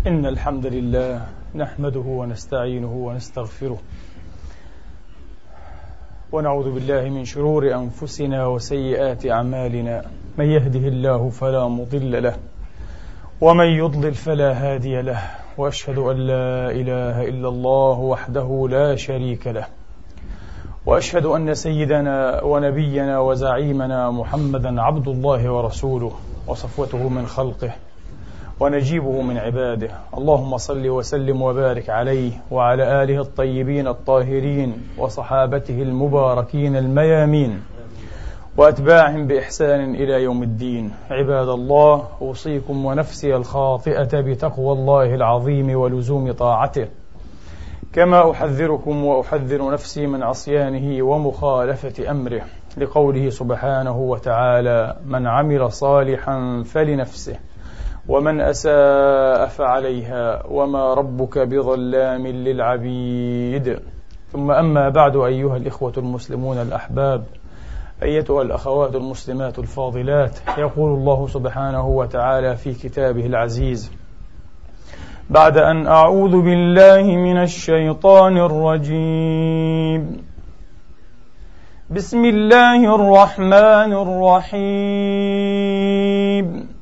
إن الحمد لله نحمده ونستعينه ونستغفره ونعوذ بالله من شرور أنفسنا وسيئات أعمالنا. من يهده الله فلا مضل له ومن يضلل فلا هادي له، وأشهد أن لا إله إلا الله وحده لا شريك له، وأشهد أن سيدنا ونبينا وزعيمنا محمدا عبد الله ورسوله وصفوته من خلقه ونجيبه من عباده. اللهم صل وسلم وبارك عليه وعلى آله الطيبين الطاهرين وصحابته المباركين الميامين وأتباعهم بإحسان إلى يوم الدين. عباد الله، أوصيكم ونفسي الخاطئة بتقوى الله العظيم ولزوم طاعته، كما أحذركم وأحذر نفسي من عصيانه ومخالفة أمره، لقوله سبحانه وتعالى: من عمل صالحا فلنفسه ومن أساء فعليها وما ربك بظلام للعبيد. ثم أما بعد، أيها الإخوة المسلمون الأحباب، أيتها الأخوات المسلمات الفاضلات، يقول الله سبحانه وتعالى في كتابه العزيز بعد أن أعوذ بالله من الشيطان الرجيم: بسم الله الرحمن الرحيم.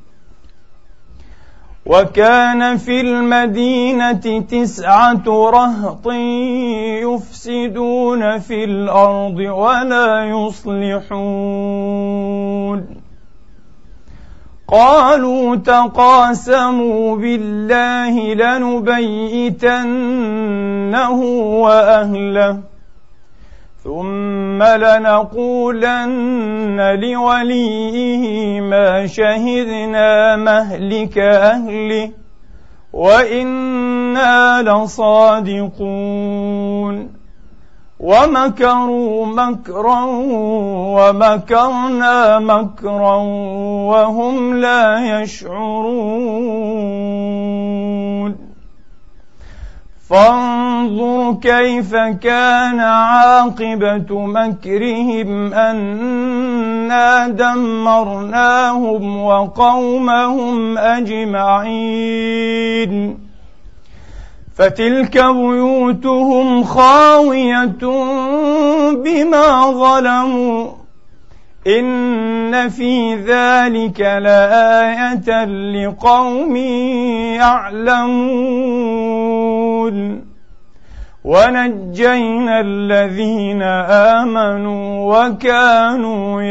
وكان في المدينة 9 رهط يفسدون في الأرض ولا يصلحون، قالوا تقاسموا بالله لنبيتنه وأهله ثم لنقولن لوليه ما شهدنا مهلك أهله وإنا لصادقون. ومكروا مكرا ومكرنا مكرا وهم لا يشعرون. فانظر كيف كان عاقبة مكرهم أنا دمرناهم وقومهم أجمعين. فتلك بيوتهم خاوية بما ظلموا إن في ذلك لآية لقوم يعلمون. ونجينا الذين آمنوا وكانوا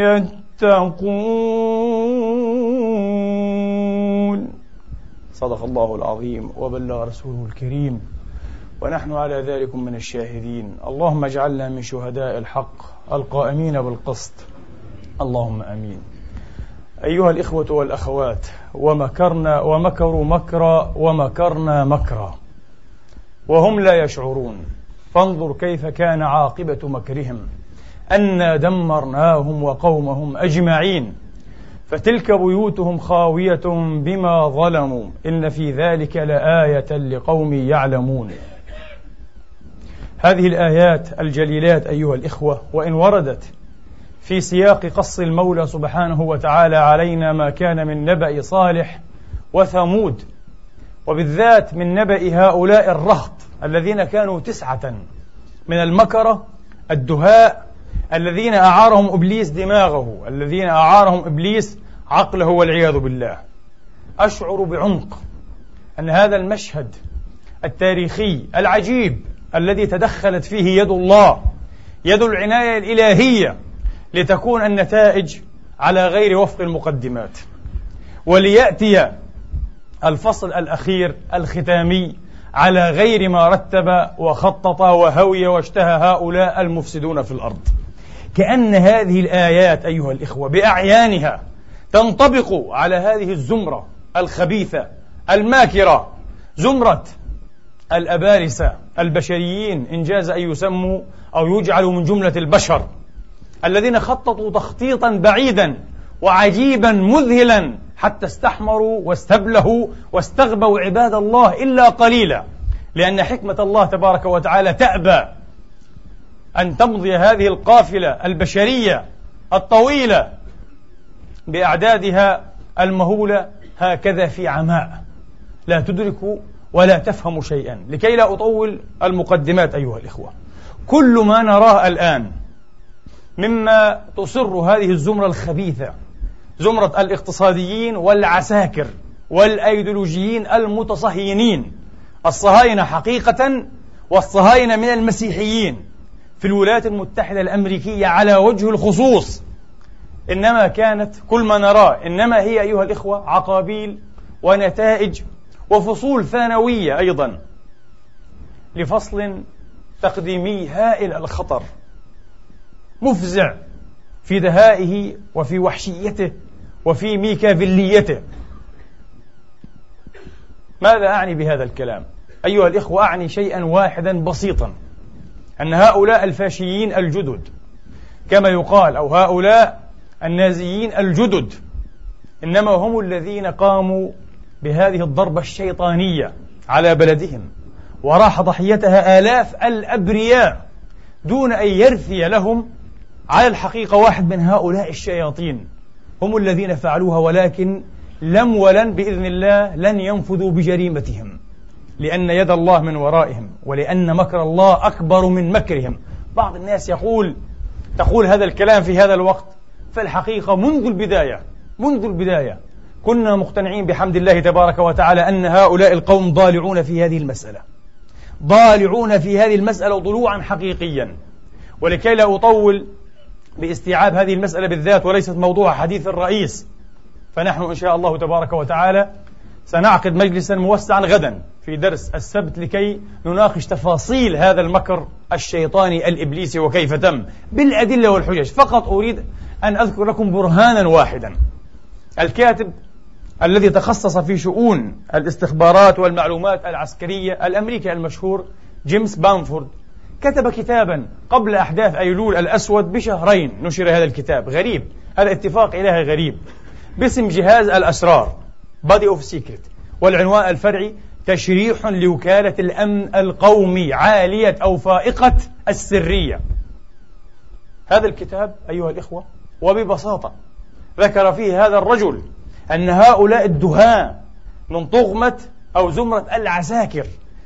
يتقون. صدق الله العظيم وبلغ رسوله الكريم، ونحن على ذلك من الشاهدين. اللهم اجعلنا من شهداء الحق القائمين بالقسط، اللهم آمين. أيها الإخوة والأخوات، ومكروا مكرا ومكرنا مكرا وهم لا يشعرون. فانظر كيف كان عاقبة مكرهم أنا دمرناهم وقومهم أجمعين. فتلك بيوتهم خاوية بما ظلموا إن في ذلك لآية لقوم يعلمون. هذه الآيات الجليلات أيها الإخوة، وإن وردت في سياق قص المولى سبحانه وتعالى علينا ما كان من نبأ صالح وثمود، وبالذات من نبأ هؤلاء الرهط الذين كانوا 9 من المكرة الدهاء الذين أعارهم إبليس دماغه، الذين أعارهم إبليس عقله والعياذ بالله. أشعر بعمق أن هذا المشهد التاريخي العجيب الذي تدخلت فيه يد الله، يد العناية الإلهية، لتكون النتائج على غير وفق المقدمات، وليأتي الفصل الأخير الختامي على غير ما رتب وخطط وهوي واشتهى هؤلاء المفسدون في الأرض. كأن هذه الآيات أيها الإخوة بأعيانها تنطبق على هذه الزمرة الخبيثة الماكرة، زمرة الأبارسة البشريين، إن جاز أن يسموا أو يجعلوا من جملة البشر، الذين خططوا تخطيطا بعيدا وعجيبا مذهلا حتى استحمروا واستبلهوا واستغبوا عباد الله إلا قليلا، لأن حكمة الله تبارك وتعالى تأبى أن تمضي هذه القافلة البشرية الطويلة بأعدادها المهولة هكذا في عماء لا تدرك ولا تفهم شيئا. لكي لا أطول المقدمات أيها الإخوة، كل ما نراه الآن مما تصر هذه الزمرة الخبيثة، زمرة الاقتصاديين والعساكر والأيديولوجيين المتصهينين، الصهاينة حقيقة والصهاينة من المسيحيين في الولايات المتحدة الأمريكية على وجه الخصوص، إنما كانت كل ما نراه إنما هي أيها الإخوة عقابيل ونتائج وفصول ثانوية أيضا لفصل تقديمي هائل الخطر، مفزع في دهائه وفي وحشيته وفي ميكافيليته. ماذا أعني بهذا الكلام؟ أيها الإخوة، أعني شيئا واحدا بسيطا، أن هؤلاء الفاشيين الجدد كما يقال، أو هؤلاء النازيين الجدد، إنما هم الذين قاموا بهذه الضربة الشيطانية على بلدهم، وراح ضحيتها آلاف الأبرياء دون أن يرثي لهم على الحقيقة واحد من هؤلاء الشياطين. هم الذين فعلوها، ولكن لم ولن بإذن الله لن ينفذوا بجريمتهم، لأن يد الله من ورائهم، ولأن مكر الله أكبر من مكرهم. بعض الناس تقول هذا الكلام في هذا الوقت، فالحقيقة منذ البداية كنا مقتنعين بحمد الله تبارك وتعالى أن هؤلاء القوم ضالعون في هذه المسألة ضلوعا حقيقيا. ولكي لا أطول باستيعاب هذه المسألة بالذات، وليست موضوع حديث الرئيس، فنحن إن شاء الله تبارك وتعالى سنعقد مجلسا موسعا غدا في درس السبت لكي نناقش تفاصيل هذا المكر الشيطاني الإبليسي وكيف تم بالأدلة والحجج. فقط أريد أن أذكر لكم برهانا واحدا. الكاتب الذي تخصص في شؤون الاستخبارات والمعلومات العسكرية الأمريكي المشهور جيمس بامفورد كتب كتابا قبل أحداث أيلول الأسود بشهرين، نشر هذا الكتاب غريب، هذا اتفاق إلهي غريب، باسم جهاز الأسرار Body of Secret، والعنوان الفرعي تشريح لوكالة الأمن القومي عالية أو فائقة السرية. هذا الكتاب أيها الإخوة وببساطة ذكر فيه هذا الرجل أن هؤلاء الدهاة من طغمة أو زمرة العساكر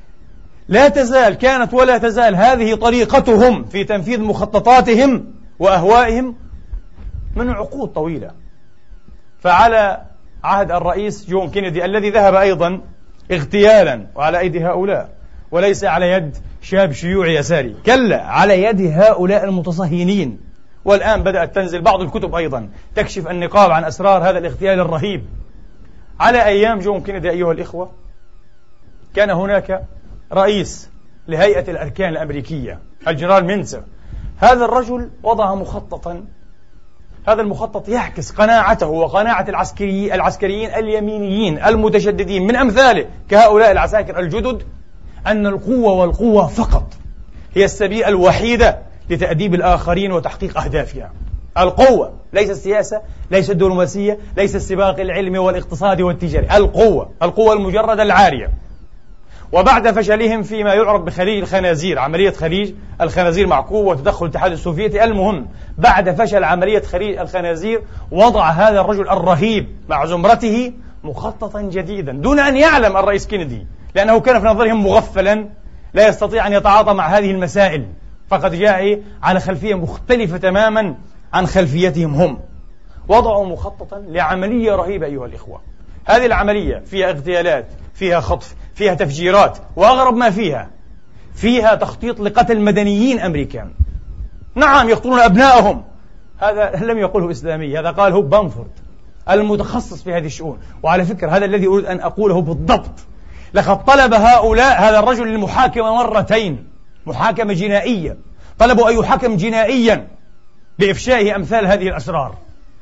كانت ولا تزال هذه طريقتهم في تنفيذ مخططاتهم وأهوائهم من عقود طويلة. فعلى عهد الرئيس جون كينيدي الذي ذهب أيضا اغتيالا وعلى أيدي هؤلاء، وليس على يد شاب شيوعي يساري، كلا على يد هؤلاء المتصهينين. والآن بدأت تنزل بعض الكتب أيضا تكشف النقاب عن أسرار هذا الاغتيال الرهيب. على أيام جون كينيدي أيها الإخوة كان هناك رئيس لهيئة الأركان الأمريكية الجنرال مينسر. هذا الرجل وضع مخططا، هذا المخطط يعكس قناعته وقناعة العسكريين اليمينيين المتشددين من أمثاله كهؤلاء العساكر الجدد، أن القوة فقط هي السبيل الوحيدة لتأديب الآخرين وتحقيق أهدافها. القوة، ليس السياسة، ليس الدبلوماسية، ليس السباق العلمي والاقتصادي والتجاري، القوة المجردة العارية. وبعد فشلهم فيما يعرف بخليج الخنازير، عملية خليج الخنازير مع قوة وتدخل الاتحاد السوفيتي، المهم بعد فشل عملية خليج الخنازير وضع هذا الرجل الرهيب مع زمرته مخططا جديدا دون أن يعلم الرئيس كينيدي، لأنه كان في نظرهم مغفلا لا يستطيع أن يتعاطى مع هذه المسائل، فقد جاء على خلفية مختلفة تماما عن خلفيتهم هم. وضعوا مخططا لعملية رهيبة أيها الإخوة. هذه العملية فيها اغتيالات، فيها خطف، فيها تفجيرات، وأغرب ما فيها تخطيط لقتل مدنيين أمريكان. نعم، يقتلون أبنائهم. هذا لم يقله إسلامي، هذا قاله بامفورد المتخصص في هذه الشؤون. وعلى فكرة هذا الذي أريد أن أقوله بالضبط، لقد طلب هؤلاء هذا الرجل المحاكمة مرتين، محاكمة جنائية، طلبوا أن يحاكم جنائيا بإفشائه أمثال هذه الأسرار.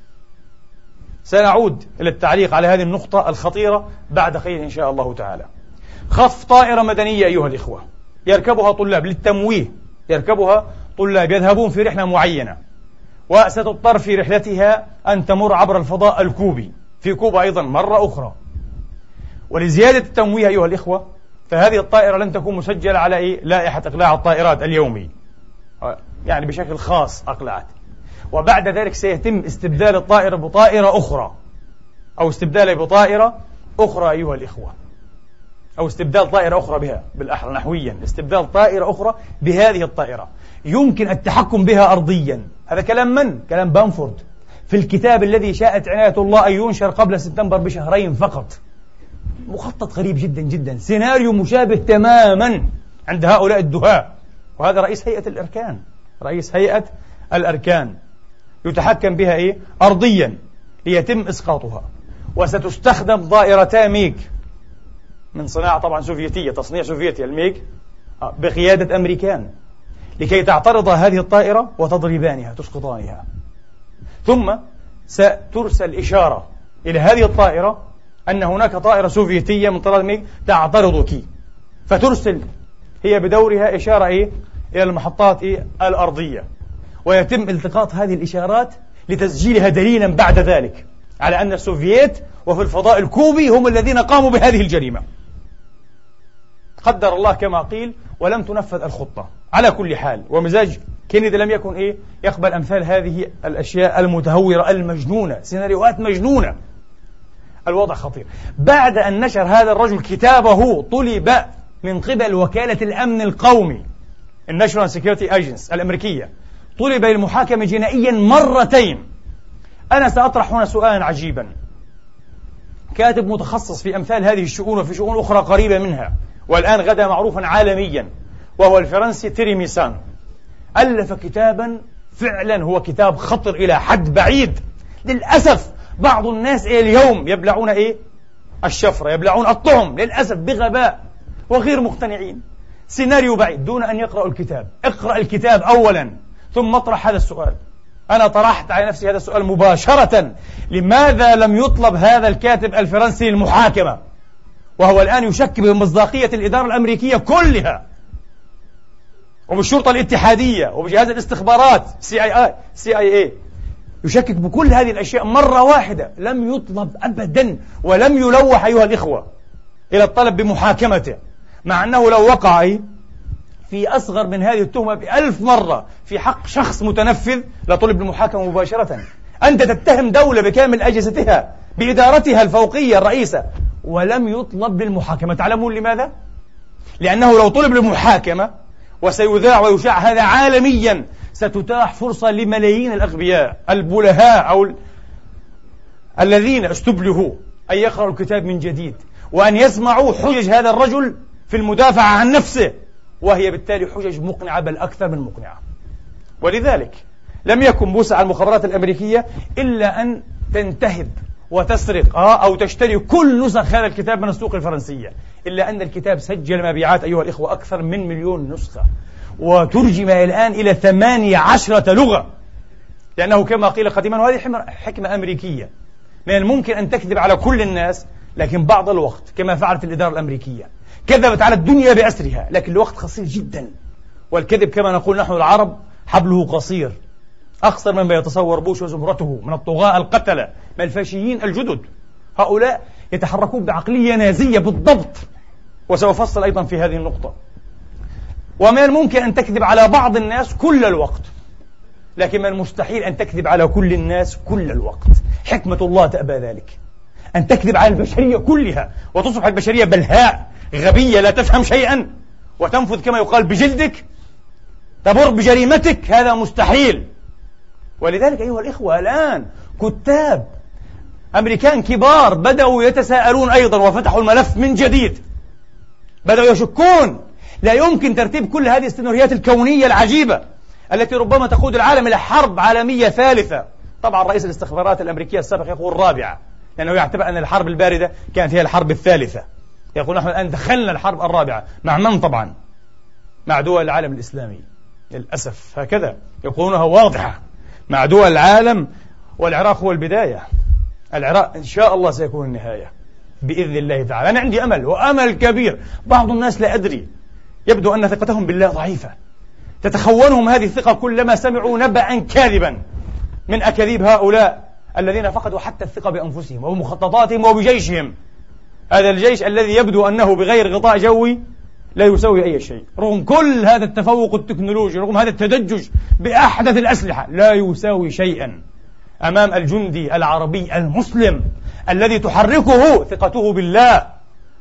سنعود إلى التعليق على هذه النقطة الخطيرة بعد قليل إن شاء الله تعالى. خطف طائرة مدنية أيها الإخوة يركبها طلاب للتمويه، يركبها طلاب يذهبون في رحلة معينة، وستضطر في رحلتها أن تمر عبر الفضاء الكوبي في كوبا أيضا مرة أخرى. ولزيادة التمويه أيها الإخوة فهذه الطائرة لن تكون مسجلة على لائحة إقلاع الطائرات اليومي، يعني بشكل خاص أقلعت، وبعد ذلك سيتم استبدال الطائرة بطائرة أخرى أو استبدالها بطائرة أخرى أيها الإخوة. أو استبدال طائرة أخرى بها، بالأحرى نحويا استبدال طائرة أخرى بهذه الطائرة يمكن التحكم بها أرضيا. هذا كلام من؟ كلام بامفورد في الكتاب الذي شاءت عناية الله أن ينشر قبل سبتمبر بشهرين فقط. مخطط غريب جدا جدا، سيناريو مشابه تماما عند هؤلاء الدهاء. وهذا رئيس هيئة الأركان، رئيس هيئة الأركان يتحكم بها أرضيا ليتم إسقاطها. وستستخدم طائرتا ميج من صناعة طبعا سوفيتية، تصنيع سوفيتي، الميج بقيادة أمريكان، لكي تعترض هذه الطائرة وتضربانها تسقطانها. ثم سترسل إشارة إلى هذه الطائرة أن هناك طائرة سوفيتية من طائرات ميج تعترضك، فترسل هي بدورها إشارة إلى المحطات الأرضية، ويتم التقاط هذه الإشارات لتسجيلها دليلا بعد ذلك على أن السوفييت وفي الفضاء الكوبي هم الذين قاموا بهذه الجريمة. قدر الله كما قيل، ولم تنفذ الخطة. على كل حال، ومزاج كينيدي لم يكن يقبل أمثال هذه الأشياء المتهورة المجنونة، سيناريوهات مجنونة. الوضع خطير. بعد أن نشر هذا الرجل كتابه، طلب من قبل وكالة الأمن القومي الناشونال سيكيورتي ايجنس الأمريكية، طلب للمحاكمة جنائيا مرتين. أنا سأطرح هنا سؤالا عجيبا. كاتب متخصص في أمثال هذه الشؤون وفي شؤون أخرى قريبة منها، والآن غدا معروفا عالميا، وهو الفرنسي تيري ميسان، ألف كتابا فعلا هو كتاب خطر إلى حد بعيد. للأسف بعض الناس اليوم يبلعون الشفرة، يبلعون الطعم للأسف بغباء وغير مقتنعين. سيناريو بعيد دون أن يقرأوا الكتاب. اقرأ الكتاب أولا ثم اطرح هذا السؤال. أنا طرحت على نفسي هذا السؤال مباشرة: لماذا لم يطلب هذا الكاتب الفرنسي المحاكمة وهو الآن يشكك بمصداقية الإدارة الأمريكية كلها وبالشرطة الاتحادية وبجهاز الاستخبارات CIA، يشكك بكل هذه الأشياء مرة واحدة؟ لم يطلب أبدا ولم يلوح أيها الإخوة إلى الطلب بمحاكمته، مع أنه لو وقع في أصغر من هذه التهمة ب1000 مرة في حق شخص متنفذ لطلب بالمحاكمة مباشرة. أنت تتهم دولة بكامل أجهزتها بإدارتها الفوقية الرئيسة ولم يطلب بالمحاكمة. تعلمون لماذا؟ لأنه لو طلب بالمحاكمة وسيذاع ويشاع هذا عالميا، ستتاح فرصة لملايين الأغبياء البلهاء أو الذين استبلهوا أن يقرأوا الكتاب من جديد وأن يسمعوا حجج هذا الرجل في المدافعة عن نفسه، وهي بالتالي حجج مقنعة بل أكثر من مقنعة. ولذلك لم يكن بوسع المخابرات الأمريكية إلا أن تنتهب وتسرق أو تشتري كل نسخ هذا الكتاب من السوق الفرنسية، إلا أن الكتاب سجل مبيعات أيها الإخوة أكثر من 1,000,000 نسخة، وترجم الآن إلى 18 لغة. لأنه كما قيل قديما، وهذه حكمة أمريكية، من الممكن أن تكذب على كل الناس، لكن بعض الوقت كما فعلت الإدارة الأمريكية كذبت على الدنيا بأسرها، لكن الوقت قصير جدا. والكذب كما نقول نحن العرب حبله قصير، أقصر مما يتصور بوش وزمرته من الطغاة القتلة من الفاشيين الجدد. هؤلاء يتحركون بعقلية نازية بالضبط، وسأفصل أيضا في هذه النقطة. ومن الممكن أن تكذب على بعض الناس كل الوقت، لكن من المستحيل أن تكذب على كل الناس كل الوقت. حكمة الله تأبى ذلك، أن تكذب على البشرية كلها وتصبح البشرية بلهاء غبية لا تفهم شيئا وتنفذ كما يقال بجلدك، تبر بجريمتك، هذا مستحيل. ولذلك أيها الإخوة الآن كتاب أمريكان كبار بدأوا يتساءلون أيضا وفتحوا الملف من جديد، بدأوا يشكون. لا يمكن ترتيب كل هذه السيناريوهات الكونية العجيبة التي ربما تقود العالم إلى حرب عالمية ثالثة. طبعا رئيس الاستخبارات الأمريكية السابق يقول الرابعة، لأنه يعتبر أن الحرب الباردة كانت هي الحرب الثالثة. يقول نحن الآن دخلنا الحرب الرابعة. مع من طبعا؟ مع دول العالم الإسلامي. للأسف هكذا يقولونها واضحة، مع دول العالم، والعراق هو البداية. العراق إن شاء الله سيكون النهاية بإذن الله تعالى. أنا عندي أمل وأمل كبير. بعض الناس لا أدري يبدو أن ثقتهم بالله ضعيفة، تتخونهم هذه الثقة كلما سمعوا نبأ كاذبا من أكاذيب هؤلاء الذين فقدوا حتى الثقة بأنفسهم وبمخططاتهم وبجيشهم. هذا الجيش الذي يبدو أنه بغير غطاء جوي لا يسوي أي شيء، رغم كل هذا التفوق التكنولوجي، رغم هذا التدجج بأحدث الأسلحة، لا يساوي شيئا أمام الجندي العربي المسلم الذي تحركه ثقته بالله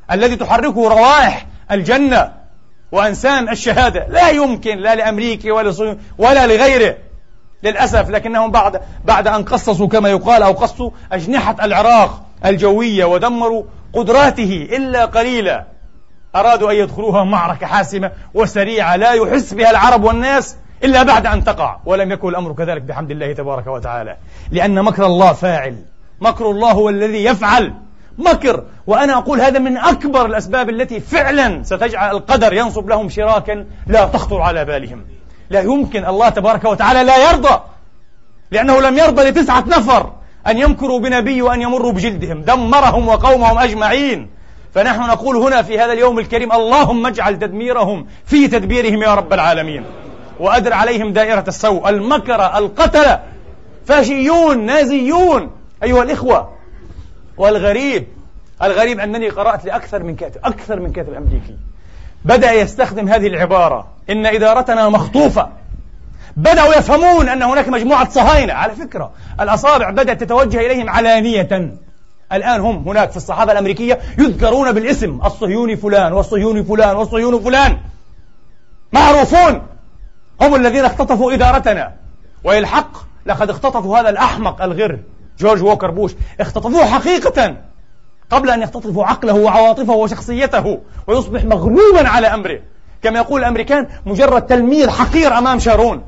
الذي تحركه روائح الجنة وأنسام الشهادة، لا يمكن لا لأمريكا ولا لغيره للأسف. لكنهم بعد أن قصصوا كما يقال أو قصوا أجنحة العراق الجوية ودمروا قدراته إلا قليلا، أرادوا أن يدخلوها معركة حاسمة وسريعة لا يحس بها العرب والناس إلا بعد أن تقع، ولم يكن الأمر كذلك بحمد الله تبارك وتعالى، لأن مكر الله فاعل، مكر الله هو الذي يفعل مكر. وأنا أقول هذا من أكبر الأسباب التي فعلا ستجعل القدر ينصب لهم شراكا لا تخطر على بالهم. لا يمكن، الله تبارك وتعالى لا يرضى، لأنه لم يرضى ل9 نفر أن يمكروا بنبي وأن يمروا بجلدهم، دمرهم وقومهم أجمعين. فنحن نقول هنا في هذا اليوم الكريم اللهم اجعل تدميرهم في تدبيرهم يا رب العالمين، وأدر عليهم دائرة السوء. المكر القتلة فاشيون نازيون أيها الإخوة. والغريب أنني قرأت لأكثر من كاتب أمريكي بدأ يستخدم هذه العبارة، إن إدارتنا مخطوفة. بدأوا يفهمون أن هناك مجموعة صهاينة، على فكرة الأصابع بدأت تتوجه إليهم علانية. الآن هم هناك في الصحافة الأمريكية يذكرون بالاسم، الصهيوني فلان والصهيوني فلان والصهيوني فلان، معروفون، هم الذين اختطفوا إدارتنا. والحق لقد اختطفوا هذا الأحمق الغر جورج ووكر بوش، اختطفوه حقيقة قبل أن يختطفوا عقله وعواطفه وشخصيته ويصبح مغلوبا على أمره. كما يقول الأمريكان مجرد تلميذ حقير أمام شارون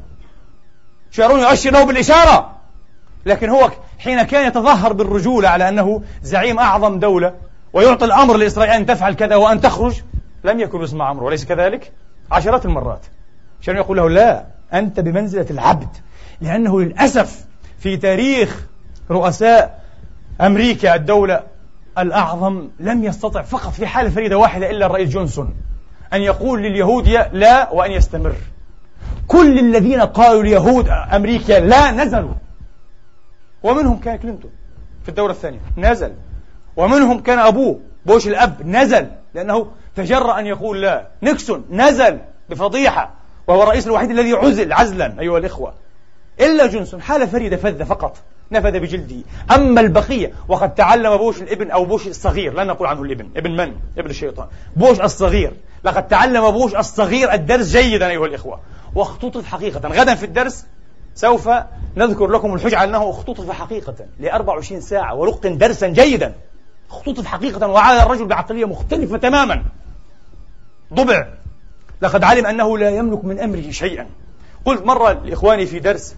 يؤشر له بالإشارة. لكن هو حين كان يتظاهر بالرجولة على أنه زعيم أعظم دولة ويعطي الأمر لإسرائيل أن تفعل كذا وأن تخرج، لم يكن يسمع أمره، وليس كذلك عشرات المرات. شارون يقول له لا، أنت بمنزلة العبد. لأنه للأسف في تاريخ رؤساء أمريكا الدولة الأعظم لم يستطع، فقط في حالة فريدة واحدة إلا الرئيس جونسون، أن يقول لليهود لا وأن يستمر. كل الذين قالوا ليهود أمريكا لا نزلوا، ومنهم كان كلينتون في الدورة الثانية نزل، ومنهم كان أبوه بوش الأب نزل لأنه تجرأ أن يقول لا. نيكسون نزل بفضيحة وهو الرئيس الوحيد الذي عزل عزلا أيها الإخوة. إلا جونسون حالة فريدة فذة فقط نفذ بجلده. أما البقية وقد تعلم بوش الابن أو بوش الصغير، لا نقول عنه الابن، ابن من؟ ابن الشيطان، بوش الصغير. لقد تعلم بوش الصغير الدرس جيدا أيها الإخوة، واختطف حقيقة. غدا في الدرس سوف نذكر لكم الحجة على أنه اختطف حقيقة ل24 ساعة ولقن درسا جيدا. اختطف حقيقة وعاد الرجل بعقلية مختلفة تماما، ضبع. لقد علم أنه لا يملك من أمره شيئا. قلت مرة لإخواني في درس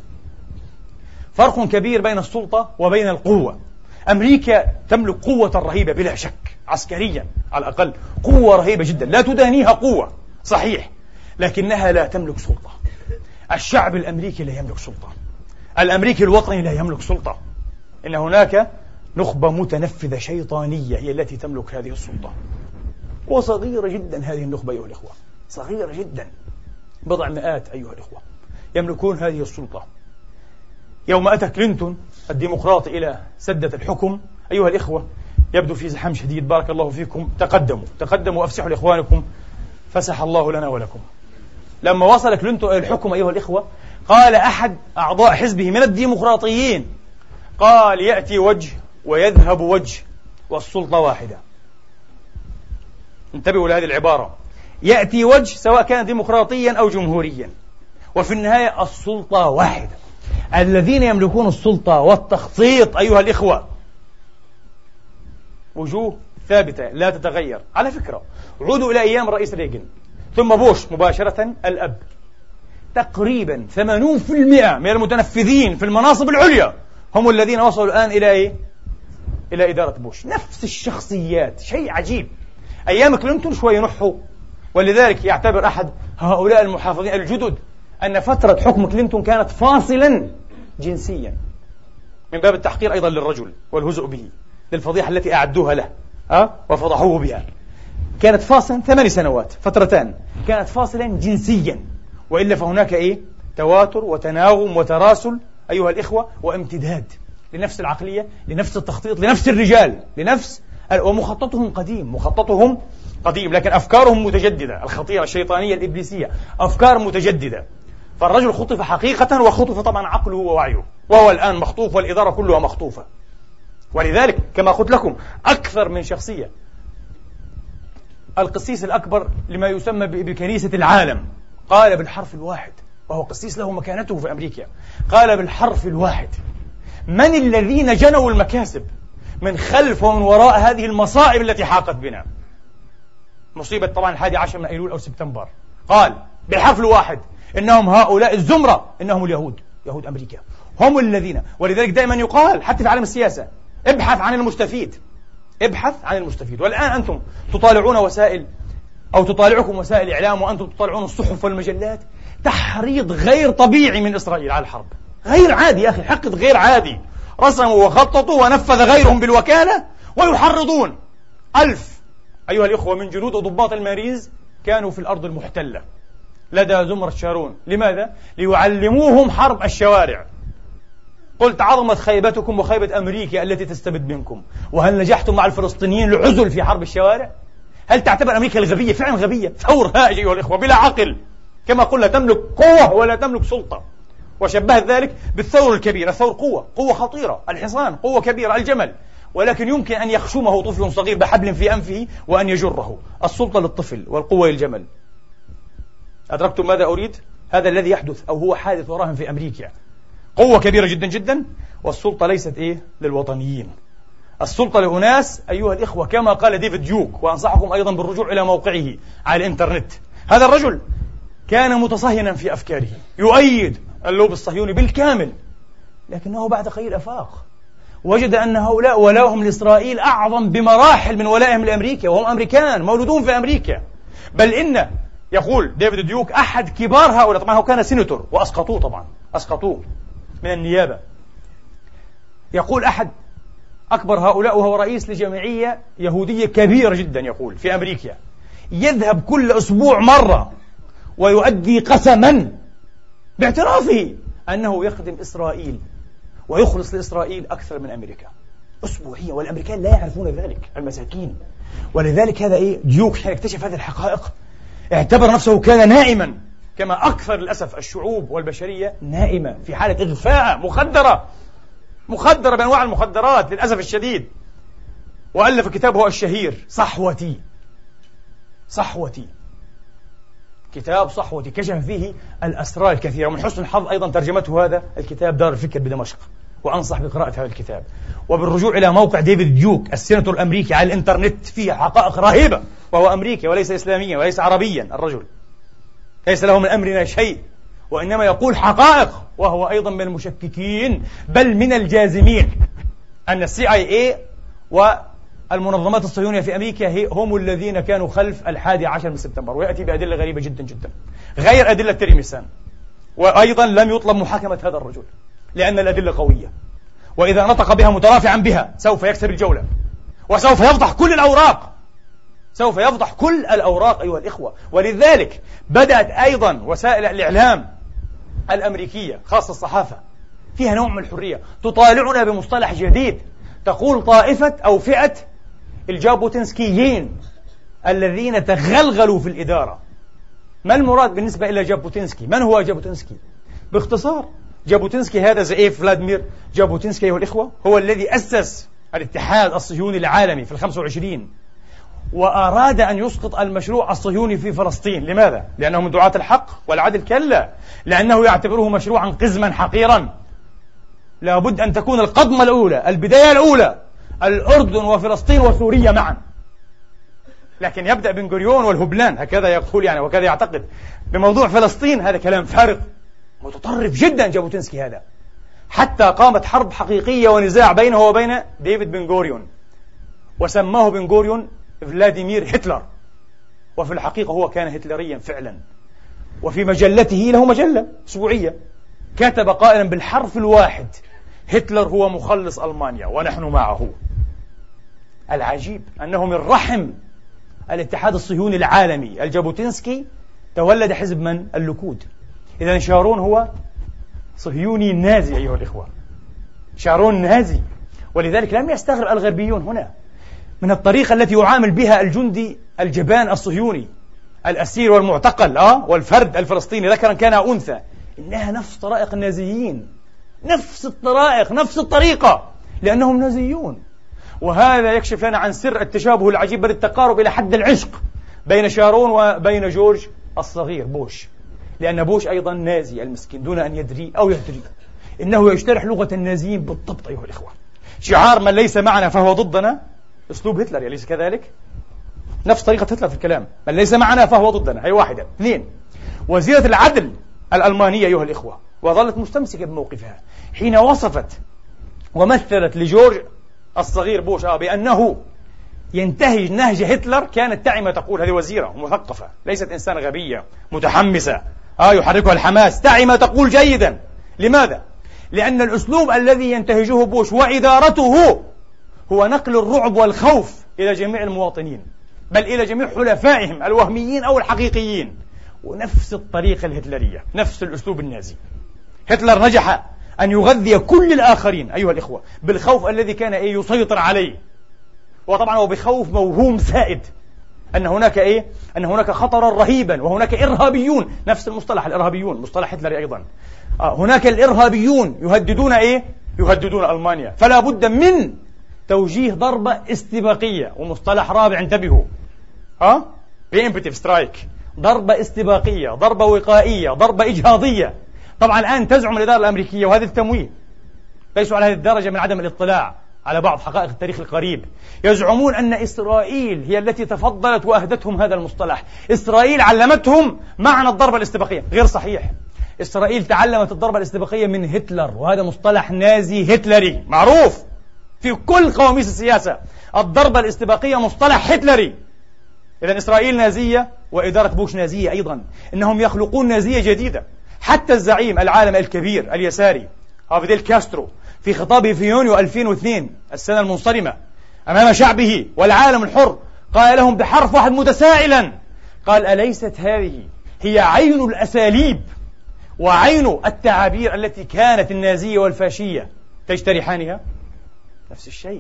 فرق كبير بين السلطة وبين القوة. أمريكا تملك قوة رهيبة بلا شك، عسكريا على الأقل قوة رهيبة جدا لا تدانيها قوة، صحيح، لكنها لا تملك سلطة. الشعب الأمريكي لا يملك سلطة، الأمريكي الوطني لا يملك سلطة. إن هناك نخبة متنفذة شيطانية هي التي تملك هذه السلطة، وصغيرة جدا هذه النخبة أيها الإخوة، صغيرة جدا، بضع مئات أيها الإخوة يملكون هذه السلطة. يوم أتى كلينتون الديمقراطي إلى سدة الحكم أيها الإخوة، يبدو في زحام شديد، بارك الله فيكم، تقدموا وأفسحوا لإخوانكم فسح الله لنا ولكم. لما وصل كلينتون إلى الحكم أيها الإخوة، قال أحد أعضاء حزبه من الديمقراطيين، قال يأتي وجه ويذهب وجه والسلطة واحدة. انتبهوا لهذه العبارة، يأتي وجه سواء كان ديمقراطيا أو جمهوريا، وفي النهاية السلطة واحدة. الذين يملكون السلطة والتخطيط أيها الإخوة وجوه ثابتة لا تتغير. على فكرة عودوا إلى أيام رئيس ريغن ثم بوش مباشرة الأب، تقريبا 80% من المتنفذين في المناصب العليا هم الذين وصلوا الآن إلى إيه؟ إلى إدارة بوش. نفس الشخصيات، شيء عجيب. أيام كلينتون شوي نحوا، ولذلك يعتبر أحد هؤلاء المحافظين الجدد أن فترة حكم كلينتون كانت فاصلا جنسيا، من باب التحقير أيضا للرجل والهزء به، للفضيحة التي أعدوها له وفضحوه بها. كانت فاصلا 8 سنوات، فترتان كانت فاصلا جنسيا، وإلا فهناك إيه؟ تواتر وتناغم وتراسل أيها الإخوة، وامتداد لنفس العقلية، لنفس التخطيط، لنفس الرجال، ومخططهم قديم، لكن أفكارهم متجددة، الخطيرة الشيطانية الإبليسية، أفكار متجددة. فالرجل خطف حقيقة، وخطف طبعا عقله ووعيه، وهو الآن مخطوف، والإدارة كلها مخطوفة. ولذلك كما قلت لكم أكثر من شخصية القسيس الأكبر لما يسمى بكنيسة العالم، قال بالحرف الواحد، وهو قسيس له مكانته في أمريكا، قال بالحرف الواحد: من الذين جنوا المكاسب من خلف ومن وراء هذه المصائب التي حاقت بنا؟ مصيبة طبعا 11 من أيلول أو سبتمبر. قال بالحرف الواحد: إنهم هؤلاء الزمرة، إنهم اليهود، يهود أمريكا هم الذين. ولذلك دائما يقال حتى في عالم السياسة: ابحث عن المستفيد، ابحث عن المستفيد. والآن أنتم تطالعون وسائل، أو تطالعكم وسائل الإعلام، وأنتم تطالعون الصحف والمجلات، تحريض غير طبيعي من إسرائيل على الحرب، غير عادي يا أخي، حقد غير عادي. رسموا وخططوا ونفذ غيرهم بالوكالة ويحرضون. 1000 أيها الإخوة من جنود وضباط المارينز كانوا في الأرض المحتلة لدى زمرة شارون. لماذا؟ ليعلموهم حرب الشوارع. قلت: عظمت خيبتكم وخيبة أمريكا التي تستبد منكم. وهل نجحتم مع الفلسطينيين العزل في حرب الشوارع؟ هل تعتبر أمريكا الغبية؟ فعلا غبية، ثور هائج أيها الإخوة بلا عقل، كما قلنا تملك قوة ولا تملك سلطة. وشبهت ذلك بالثور الكبير. الثور قوة، قوة خطيرة، الحصان قوة كبيرة، الجمل، ولكن يمكن أن يخشمه طفل صغير بحبل في أنفه وأن يجره. السلطة للطفل والقوة للجمل. أدركتم ماذا أريد؟ هذا الذي يحدث أو هو حادث وراهن في أمريكا. قوة كبيرة جدا جدا، والسلطة ليست للوطنيين. السلطة لأناس أيها الإخوة كما قال ديفيد ديوك، وأنصحكم أيضا بالرجوع إلى موقعه على الإنترنت. هذا الرجل كان متصهينا في أفكاره، يؤيد اللوب الصهيوني بالكامل، لكنه بعد قليل أفاق، وجد أن هؤلاء ولاؤهم لإسرائيل أعظم بمراحل من ولائهم لأمريكا، وهم أمريكان مولودون في أمريكا. بل إن، يقول ديفيد ديوك، أحد كبار هؤلاء، طبعا هو كان سيناتور وأسقطوه، طبعا أسقطوه من النيابة، يقول أحد أكبر هؤلاء وهو رئيس لجمعية يهودية كبيرة جدا، يقول في أمريكا، يذهب كل أسبوع مرة ويؤدي قسما باعترافه أنه يخدم إسرائيل ويخلص لإسرائيل أكثر من أمريكا أسبوعيا، والأمريكان لا يعرفون ذلك، المساكين. ولذلك هذا ديوك حين اكتشف هذه الحقائق اعتبر نفسه كان نائما، كما أكثر للأسف الشعوب والبشرية نائمة في حالة إغفاء، مخدرة بأنواع المخدرات للأسف الشديد. وألف كتابه الشهير صحوتي، كتاب صحوتي، كشف فيه الأسرار الكثيرة. ومن حسن الحظ أيضا ترجمته هذا الكتاب دار الفكر بدمشق، وأنصح بقراءة هذا الكتاب وبالرجوع إلى موقع ديفيد ديوك السيناتور الأمريكي على الإنترنت، فيه حقائق رهيبة، وهو أمريكي وليس إسلاميا وليس عربيا، الرجل ليس له من أمرنا شيء، وإنما يقول حقائق، وهو أيضا من المشككين بل من الجازمين أن CIA والمنظمات الصهيونية في أمريكا هم الذين كانوا خلف 11 من سبتمبر. ويأتي بأدلة غريبة جدا جدا غير أدلة تيرميسان. وأيضا لم يطلب محاكمة هذا الرجل لأن الأدلة قوية، وإذا نطق بها مترافعا بها سوف يكسب الجولة، وسوف يفضح كل الأوراق، أيها الإخوة. ولذلك بدأت أيضا وسائل الإعلام الأمريكية خاصة الصحافة فيها نوع من الحرية تطالعنا بمصطلح جديد، تقول طائفة أو فئة الجابوتنسكيين الذين تغلغلوا في الإدارة. ما المراد بالنسبة إلى جابوتنسكي؟ من هو جابوتنسكي؟ باختصار، جابوتنسكي هذا زئيف فلاديمير جابوتنسكي أيها الإخوة هو الذي أسس الاتحاد الصهيوني العالمي في 25، وأراد أن يسقط المشروع الصهيوني في فلسطين. لماذا؟ لأنه من دعاة الحق والعدل؟ كلا، لأنه يعتبره مشروعا قزما حقيرا. لابد أن تكون القضمة الأولى، البداية الأولى، الأردن وفلسطين وسوريا معا. لكن يبدأ بن غوريون والهبلان، هكذا يقول يعني وكذا يعتقد بموضوع فلسطين. هذا كلام فارغ، متطرف جدا جابوتنسكي هذا. حتى قامت حرب حقيقية ونزاع بينه وبين ديفيد بن غوريون، وسماه بن غوريون فلاديمير هتلر، وفي الحقيقة هو كان هتلريا فعلا. وفي مجلته، له مجلة أسبوعية، كتب قائلا بالحرف الواحد: هتلر هو مخلص ألمانيا ونحن معه. العجيب أنه من رحم الاتحاد الصهيوني العالمي الجابوتنسكي تولد حزب من؟ الليكود. إذن شارون هو صهيوني نازي أيها الإخوة، شارون نازي. ولذلك لم يستغرب الغربيون هنا من الطريقة التي يعامل بها الجندي الجبان الصهيوني الأسير والمعتقل والفرد الفلسطيني ذكرا كان أو أنثى. إنها نفس طرائق النازيين، نفس الطرائق، نفس الطريقة، لأنهم نازيون. وهذا يكشف لنا عن سر التشابه العجيب بل التقارب إلى حد العشق بين شارون وبين جورج الصغير بوش، لأن بوش أيضا نازي المسكين دون أن يدري أو يدري، إنه يجترح لغة النازيين بالضبط أيها الإخوة. شعار من ليس معنا فهو ضدنا، أسلوب هتلر أليس كذلك؟ نفس طريقة هتلر في الكلام، من ليس معنا فهو ضدنا، هي واحدة. اثنين، وزيرة العدل الألمانية أيها الإخوة، وظلت مستمسكة بموقفها حين وصفت ومثلت لجورج الصغير بوش بأنه ينتهج نهج هتلر، كانت تعي ما تقول. هذه وزيرة مثقفة، ليست إنسان غبية متحمسة يحركها الحماس، تعي ما تقول جيدا. لماذا؟ لأن الأسلوب الذي ينتهجه بوش وإدارته هو نقل الرعب والخوف إلى جميع المواطنين، بل إلى جميع حلفائهم الوهميين أو الحقيقيين، ونفس الطريقة الهتلرية، نفس الأسلوب النازي. هتلر نجح أن يغذي كل الآخرين أيها الإخوة بالخوف الذي كان يسيطر عليه، وطبعا هو بخوف موهوم سائد أن هناك أن هناك خطرا رهيبا، وهناك إرهابيون، نفس المصطلح الإرهابيون مصطلح هتلري أيضا. هناك الإرهابيون يهددون يهددون ألمانيا، فلا بد من توجيه ضربة استباقية، ومصطلح رابع انتبهوا، preemptive strike، ضربة استباقية، ضربة وقائية، ضربة إجهاضية. طبعا الآن تزعم الإدارة الأمريكية، وهذا التمويه، ليسوا على هذه الدرجة من عدم الاطلاع على بعض حقائق التاريخ القريب، يزعمون أن إسرائيل هي التي تفضلت وأهدتهم هذا المصطلح، إسرائيل علمتهم معنى الضربة الاستباقية. غير صحيح، إسرائيل تعلمت الضربة الاستباقية من هتلر، وهذا مصطلح نازي هتلري معروف في كل قواميس السياسة. الضربة الاستباقية مصطلح هتلري. إذن إسرائيل نازية وإدارة بوش نازية أيضا، إنهم يخلقون نازية جديدة. حتى الزعيم العالم الكبير اليساري فيديل كاسترو في خطابه في يونيو 2002 السنة المنصرمة أمام شعبه والعالم الحر قال لهم بحرف واحد متسائلا، قال: أليست هذه هي عين الأساليب وعين التعابير التي كانت النازية والفاشية تجترحانها؟ نفس الشيء.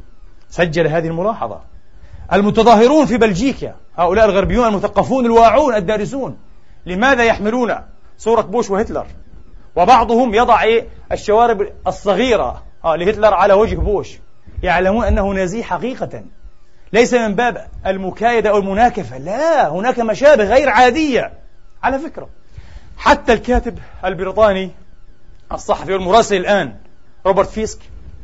سجل هذه الملاحظة المتظاهرون في بلجيكا، هؤلاء الغربيون المثقفون الواعون الدارسون، لماذا يحملون صورة بوش وهتلر؟ وبعضهم يضع الشوارب الصغيرة لهتلر على وجه بوش، يعلمون أنه نازي حقيقة، ليس من باب المكايدة أو المناكفة، لا، هناك مشابه غير عادية. على فكرة حتى الكاتب البريطاني الصحفي والمراسل الآن روبرت فيسك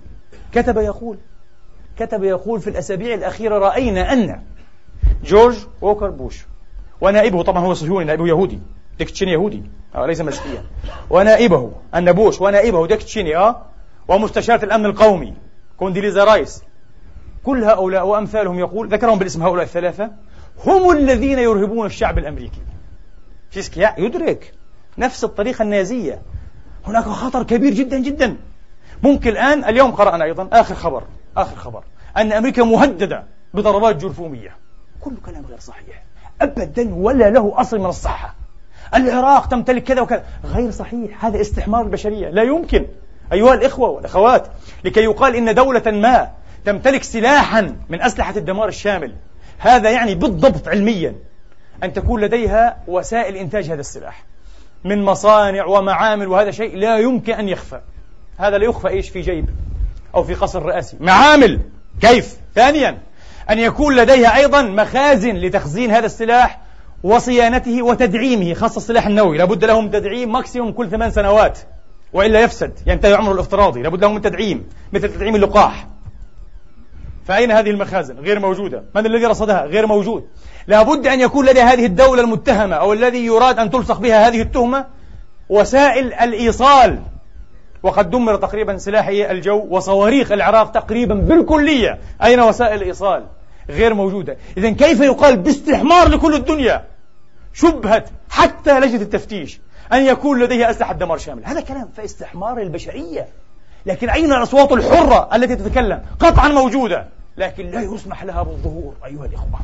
كتب يقول في الأسابيع الأخيرة رأينا أن جورج ووكر بوش ونائبه، طبعا هو صهيوني، نائبه يهودي، ديك تشيني يهودي ليس مسيحيا، ونائبه أن بوش ونائبه ديك تشيني ومستشارة الأمن القومي كونديليزا رايس، كل هؤلاء وأمثالهم، يقول ذكرهم بالاسم هؤلاء الثلاثة، هم الذين يرهبون الشعب الأمريكي. فيسك يدرك نفس الطريقة النازية. هناك خطر كبير جدا جدا. ممكن اليوم قرأنا أيضا آخر خبر أن أمريكا مهددة بضربات جرثومية. كل كلام غير صحيح أبدا، ولا له أصل من الصحة. العراق تمتلك كذا وكذا، غير صحيح، هذا استحمار البشرية. لا يمكن أيها الإخوة والأخوات لكي يقال إن دولة ما تمتلك سلاحا من أسلحة الدمار الشامل، هذا يعني بالضبط علميا أن تكون لديها وسائل إنتاج هذا السلاح من مصانع ومعامل، وهذا شيء لا يمكن أن يخفى. هذا لا يخفى في جيب أو في قصر رئاسي، معامل. كيف؟ ثانيا أن يكون لديها أيضا مخازن لتخزين هذا السلاح وصيانته وتدعيمه، خاصة السلاح النووي لابد له من تدعيم ماكسيموم كل 8 سنوات وإلا يفسد، ينتهي عمره الافتراضي، لابد له من تدعيم مثل تدعيم اللقاح. فأين هذه المخازن؟ غير موجودة. من الذي رصدها؟ غير موجود. لابد أن يكون لدى هذه الدولة المتهمة أو الذي يراد أن تلصق بها هذه التهمة وسائل الإيصال، وقد دمر تقريبا سلاح الجو وصواريخ العراق تقريبا بالكلية. أين وسائل الإيصال؟ غير موجودة. إذن كيف يقال باستحمار لكل الدنيا شبهت حتى لجنة التفتيش أن يكون لديها أسلحة دمار شامل؟ هذا كلام في استحمار البشرية. لكن أين الأصوات الحرة التي تتكلم؟ قطعا موجودة، لكن لا يسمح لها بالظهور أيها الإخوة.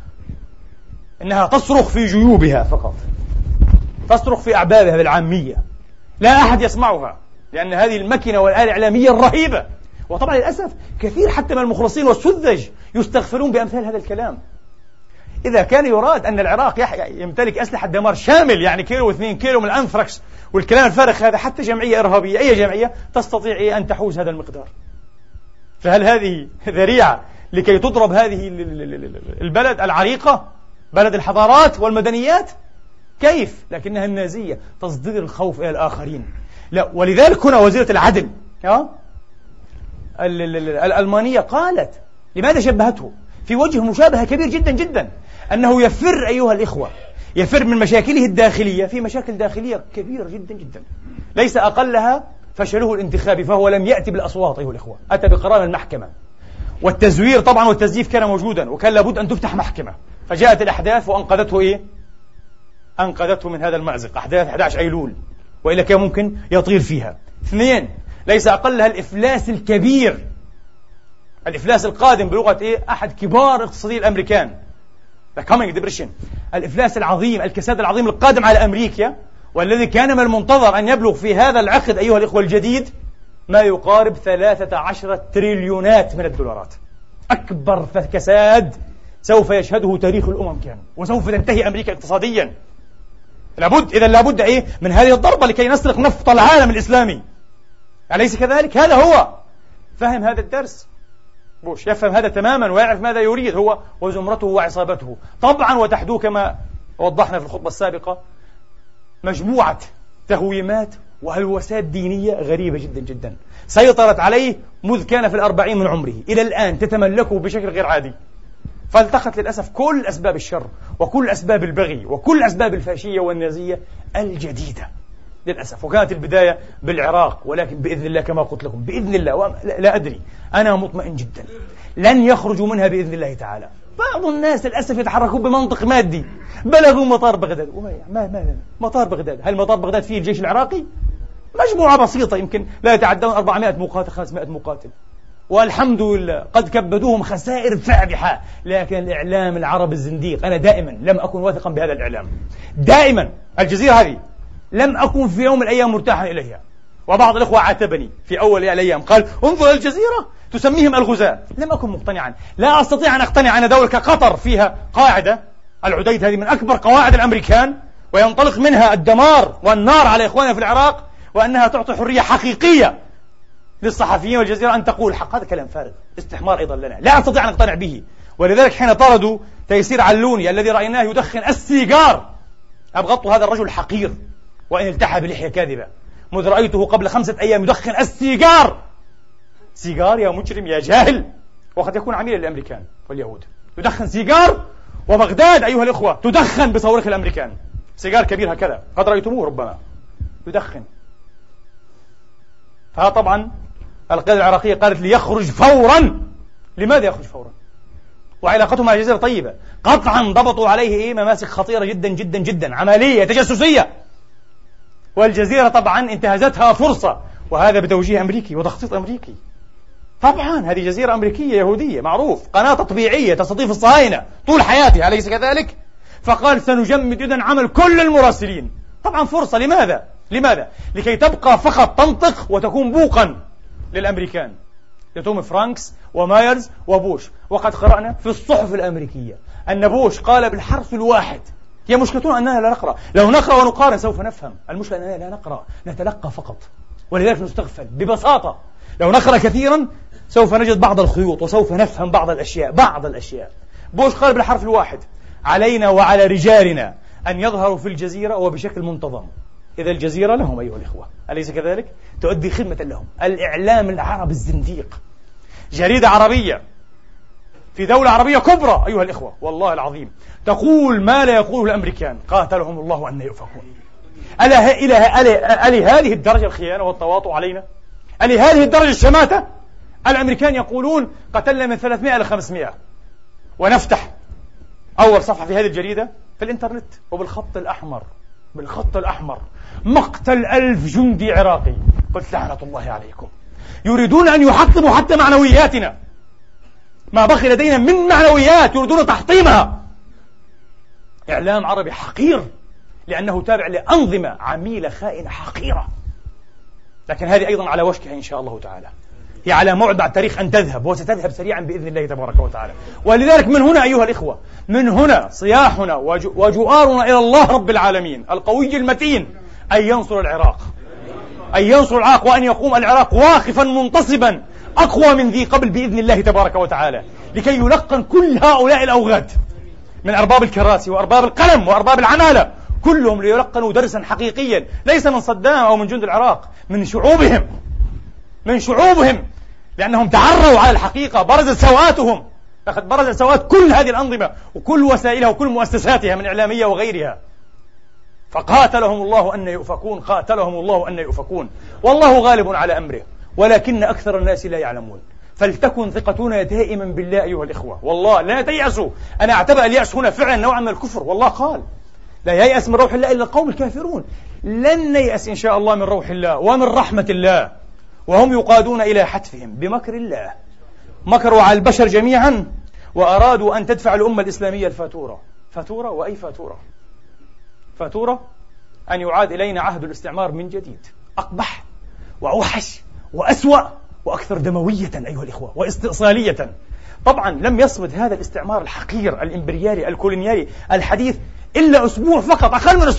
إنها تصرخ في جيوبها فقط، تصرخ في أعبابها بالعامية، لا أحد يسمعها، لأن هذه المكنة والآلة الإعلامية الرهيبة. وطبعا للأسف كثير حتى من المخلصين والسذج يستغفرون بأمثال هذا الكلام. إذا كان يراد أن العراق يمتلك أسلحة دمار شامل، يعني كيلو و2 كيلو من الأنثراكس والكلام الفارغ هذا، حتى جمعية إرهابية، أي جمعية تستطيع أن تحوز هذا المقدار. فهل هذه ذريعة لكي تضرب هذه البلد العريقة؟ بلد الحضارات والمدنيات، كيف؟ لكنها النازية، تصدير الخوف إلى الآخرين. لا، ولذلك هنا وزيرة العدل الألمانية قالت، لماذا شبهته؟ في وجه مشابهة كبير جدا جدا، أنه يفر أيها الإخوة، يفر من مشاكله الداخلية في مشاكل داخلية كبيرة جدا جدا، ليس أقلها فشله الانتخابي، فهو لم يأتي بالأصوات أيها الإخوة، أتى بقرار المحكمة. والتزوير طبعا والتزييف كان موجودا، وكان لابد أن تفتح محكمة، فجاءت الأحداث وأنقذته أنقذته من هذا المأزق، أحداث 11 أيلول، وإلا كان ممكن يطير فيها. 2، ليس أقلها الإفلاس الكبير، الإفلاس القادم بلغة أحد كبار اقتصادي الأمريكان، The Coming Depression، الإفلاس العظيم، الكساد العظيم القادم على أمريكا، والذي كان من المنتظر أن يبلغ في هذا العقد أيها الإخوة الجديد ما يقارب 13 تريليونات من الدولارات. أكبر كساد سوف يشهده تاريخ الأمم كان، وسوف تنتهي أمريكا اقتصاديا. لابد من هذه الضربة لكي نسرق نفط العالم الإسلامي، أليس كذلك؟ هذا هو فهم هذا الدرس. بوش يفهم هذا تماما ويعرف ماذا يريد هو وزمرته وعصابته. طبعا وتحدو كما وضحنا في الخطبة السابقة مجموعة تهويمات وهلوسات دينية غريبة جدا جدا سيطرت عليه منذ كان في 40 من عمره إلى الآن، تتملكه بشكل غير عادي. فالتقت للأسف كل أسباب الشر وكل أسباب البغي وكل أسباب الفاشية والنازية الجديدة للأسف. وكانت البداية بالعراق، ولكن بإذن الله كما قلت لكم بإذن الله، لا أدري، أنا مطمئن جدا لن يخرجوا منها بإذن الله تعالى. بعض الناس للأسف يتحركون بمنطق مادي، بلغوا مطار بغداد، مطار بغداد، هل مطار بغداد فيه الجيش العراقي؟ مجموعة بسيطة يمكن لا يتعدون 400 مقاتل 500 مقاتل، والحمد لله قد كبدوهم خسائر فادحة. لكن الإعلام العربي الزنديق، أنا دائما لم أكن واثقا بهذا الإعلام، دائما الجزيرة هذه لم أكن في يوم من الأيام مرتاحا إليها. وبعض الأخوة عاتبني في أول الأيام، قال انظر الجزيرة تسميهم الغزاة. لم أكن مقتنعا، لا أستطيع أن أقتنع أن دولة كقطر فيها قاعدة العديد، هذه من أكبر قواعد الأمريكان وينطلق منها الدمار والنار على إخواننا في العراق، وأنها تعطي حرية حقيقية للصحفيين والجزيرة أن تقول الحق. هذا كلام فارغ، استحمار أيضا لنا، لا أستطيع أن أقتنع به. ولذلك حين طردوا تيسير علوني الذي رأيناه يدخن السيجار، أبغضت هذا الرجل الحقير وإن التحى بلحية كاذبة، منذ رأيته قبل 5 أيام يدخن السيجار. سيجار يا مجرم يا جاهل، وقد يكون عميلا للأمريكان واليهود، يدخن سيجار، وبغداد أيها الإخوة تدخن بصواريخ الأمريكان، سيجار كبير هكذا قد رأيتموه ربما يدخن. فطبعا القيادة العراقية قالت لي يخرج فورا. لماذا يخرج فورا؟ وعلاقتهم مع الجزيرة طيبة، قطعا ضبطوا عليه مماسك خطيرة جدا جدا جدا، عملية تجسسية، والجزيرة طبعا انتهزتها فرصة، وهذا بتوجيه أمريكي وتخطيط أمريكي. طبعا هذه جزيرة أمريكية يهودية معروف، قناة تطبيعية تستضيف الصهاينة طول حياتها، أليس كذلك؟ فقال سنجمد إذن عمل كل المراسلين. طبعا فرصة، لماذا؟ لكي تبقى فقط تنطق وتكون بوقا للأمريكان، لتوم فرانكس ومايرز وبوش. وقد قرأنا في الصحف الأمريكية أن بوش قال بالحرف الواحد، هي مشكلتنا أننا لا نقرأ، لو نقرأ ونقارن سوف نفهم، المشكلة أننا لا نقرأ، نتلقى فقط، ولذلك نستغفل ببساطة. لو نقرأ كثيرا سوف نجد بعض الخيوط وسوف نفهم بعض الأشياء. بوش قال بالحرف الواحد علينا وعلى رجالنا أن يظهروا في الجزيرة وبشكل منتظم. إذا الجزيرة لهم أيها الإخوة، أليس كذلك؟ تؤدي خدمة لهم. الإعلام العربي الزنديق، جريدة عربية في دولة عربية كبرى أيها الإخوة والله العظيم تقول ما لا يقوله الأمريكان، قاتلهم الله أن يؤفكون. ألي هذه الدرجة الخيانة والتواطؤ علينا؟ ألي هذه الدرجة الشماتة؟ الأمريكان يقولون قتلنا من 300 إلى 500، ونفتح أول صفحة في هذه الجريدة في الإنترنت وبالخط الأحمر مقتل 1000 جندي عراقي. قلت لعنة الله عليكم، يريدون أن يحطموا حتى معنوياتنا، ما بقي لدينا من معنويات يريدون تحطيمها. إعلام عربي حقير لأنه تابع لأنظمة عميلة خائنة حقيرة، لكن هذه أيضا على وشكها إن شاء الله تعالى، هي على موعد بعد تاريخ أن تذهب، وستذهب سريعا بإذن الله تبارك وتعالى. ولذلك من هنا أيها الإخوة، من هنا صياحنا وجؤارنا إلى الله رب العالمين القوي المتين أن ينصر العراق، وأن يقوم العراق واقفا منتصبا أقوى من ذي قبل بإذن الله تبارك وتعالى، لكي يلقن كل هؤلاء الأوغاد من أرباب الكراسي وأرباب القلم وأرباب العمالة، كلهم ليلقنوا درسا حقيقيا، ليس من صدام أو من جند العراق، من شعوبهم، لأنهم تعروا على الحقيقة، برزت سوءاتهم. لقد برزت سوءات كل هذه الأنظمة وكل وسائلها وكل مؤسساتها من إعلامية وغيرها، فقاتلهم الله أن يؤفكون، قاتلهم الله أن يؤفكون. والله غالب على أمره ولكن أكثر الناس لا يعلمون. فلتكن ثقتنا دائما بالله أيها الإخوة، والله لا تيأسوا. أنا أعتبر اليأس هنا فعلا نوعا من الكفر، والله قال لا ييأس من روح الله إلا القوم الكافرون. لن نيأس إن شاء الله من روح الله ومن رحمة الله، وهم يقادون إلى حتفهم بمكر الله. مكروا على البشر جميعا وأرادوا أن تدفع الأمة الإسلامية الفاتورة. فاتورة وأي فاتورة؟ فاتورة أن يعاد إلينا عهد الاستعمار من جديد، أقبح وأوحش وأسوأ وأكثر دموية أيها الإخوة واستئصالية. طبعا لم يصمد هذا الاستعمار الحقير الإمبريالي الكولونيالي الحديث إلا أسبوع فقط،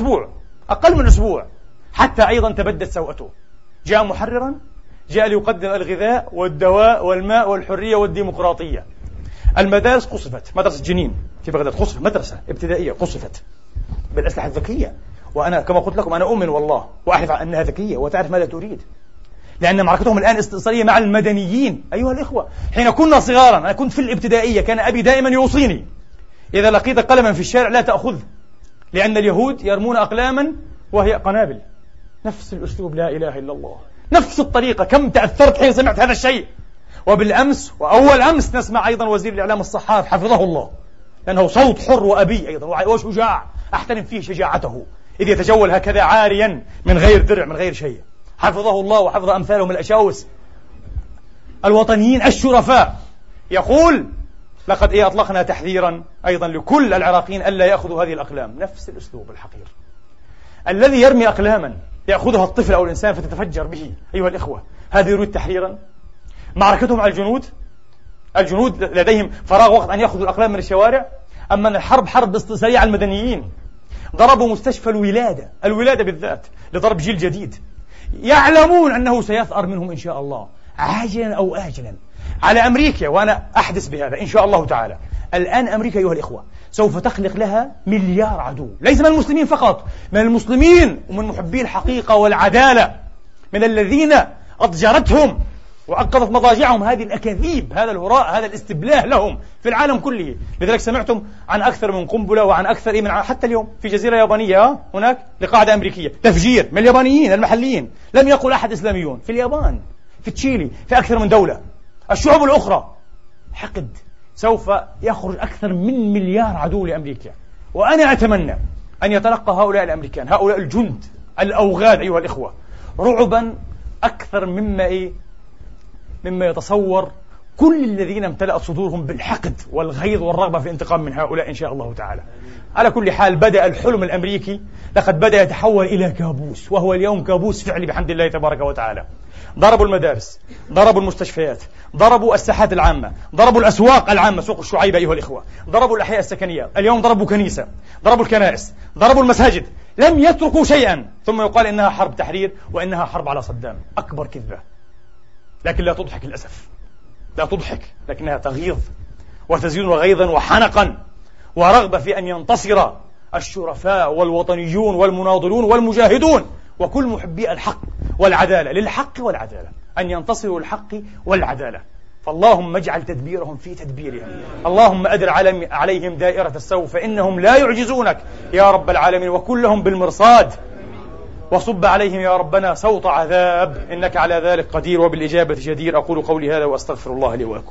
أقل من أسبوع، حتى أيضا تبدت سوءته. جاء محررا، جاء ليقدم الغذاء والدواء والماء والحرية والديمقراطية. المدارس قصفت، مدرسة جنين في بغداد قصفت، مدرسة ابتدائية قصفت بالأسلحة الذكية. وأنا كما قلت لكم أنا أؤمن والله وأحلف أنها ذكية وتعرف ماذا تريد، لأن معركتهم الآن استئصالية مع المدنيين. أيها الإخوة، حين كنا صغارا، أنا كنت في الابتدائية، كان أبي دائما يوصيني إذا لقيت قلما في الشارع لا تأخذه، لأن اليهود يرمون أقلاما وهي قنابل. نفس الأسلوب، لا إله إلا الله، نفس الطريقة. كم تأثرت حين سمعت هذا الشيء. وبالأمس وأول أمس نسمع أيضا وزير الإعلام الصحار حفظه الله، لأنه صوت حر وأبي أيضا وشجاع، أحترم فيه شجاعته، إذ يتجول هكذا عاريا من غير درع من غير شيء، حفظه الله وحفظ أمثالهم الأشاوس الوطنيين الشرفاء. يقول لقد أطلقنا تحذيرا أيضا لكل العراقيين ألا يأخذوا هذه الأقلام. نفس الأسلوب الحقير. الذي يرمي أقلاما يأخذها الطفل أو الإنسان فتتفجر به أيها الإخوة، هذا يريد تحريرا. معركتهم على الجنود لديهم فراغ وقت أن يأخذوا الأقلام من الشوارع. أما الحرب حرب استئصالية على المدنيين. ضربوا مستشفى الولادة بالذات لضرب جيل جديد، يعلمون أنه سيثأر منهم إن شاء الله عاجلا أو آجلا. على أمريكا، وأنا أحدث بهذا إن شاء الله تعالى، الآن أمريكا أيها الإخوة سوف تخلق لها مليار عدو، ليس من المسلمين فقط، من المسلمين ومن محبي الحقيقة والعدالة، من الذين أضجرتهم وأنقذت مضاجعهم هذه الأكاذيب، هذا الهراء، هذا الاستبلاه لهم في العالم كله. لذلك سمعتم عن أكثر من قنبلة وعن أكثر من حتى اليوم في جزيرة يابانية هناك لقاعدة أمريكية تفجير من اليابانيين المحليين، لم يقل أحد إسلاميون، في اليابان، في تشيلي، في أكثر من دولة. الشعوب الأخرى حقد، سوف يخرج أكثر من مليار عدو لأمريكا. وأنا أتمنى أن يتلقى هؤلاء الأمريكان، هؤلاء الجند الأوغاد أيها الإخوة، رعبا أكثر مما يتصور كل الذين امتلأت صدورهم بالحقد والغيظ والرغبة في الانتقام من هؤلاء إن شاء الله تعالى. على كل حال، بدأ الحلم الأمريكي لقد بدأ يتحول إلى كابوس، وهو اليوم كابوس فعلي بحمد الله تبارك وتعالى. ضربوا المدارس، ضربوا المستشفيات، ضربوا الساحات العامة، ضربوا الأسواق العامة، سوق الشعيبة أيها الإخوة، ضربوا الأحياء السكنية، اليوم ضربوا كنيسة، ضربوا الكنائس، ضربوا المساجد، لم يتركوا شيئا. ثم يقال إنها حرب تحرير وإنها حرب على صدام. أكبر كذبة، لكن لا تضحك للأسف، لا تضحك، لكنها تغيظ وتزيد غيظا وحنقا ورغبة في أن ينتصر الشرفاء والوطنيون والمناضلون والمجاهدون وكل محبي الحق والعدالة، للحق والعدالة، أن ينتصروا الحق والعدالة. فاللهم اجعل تدبيرهم في تدبيرهم، اللهم أدر عليهم دائرة السوء فإنهم لا يعجزونك يا رب العالمين، وكلهم بالمرصاد، وصب عليهم يا ربنا سوط عذاب، إنك على ذلك قدير وبالإجابة جدير. أقول قولي هذا وأستغفر الله لي ولكم.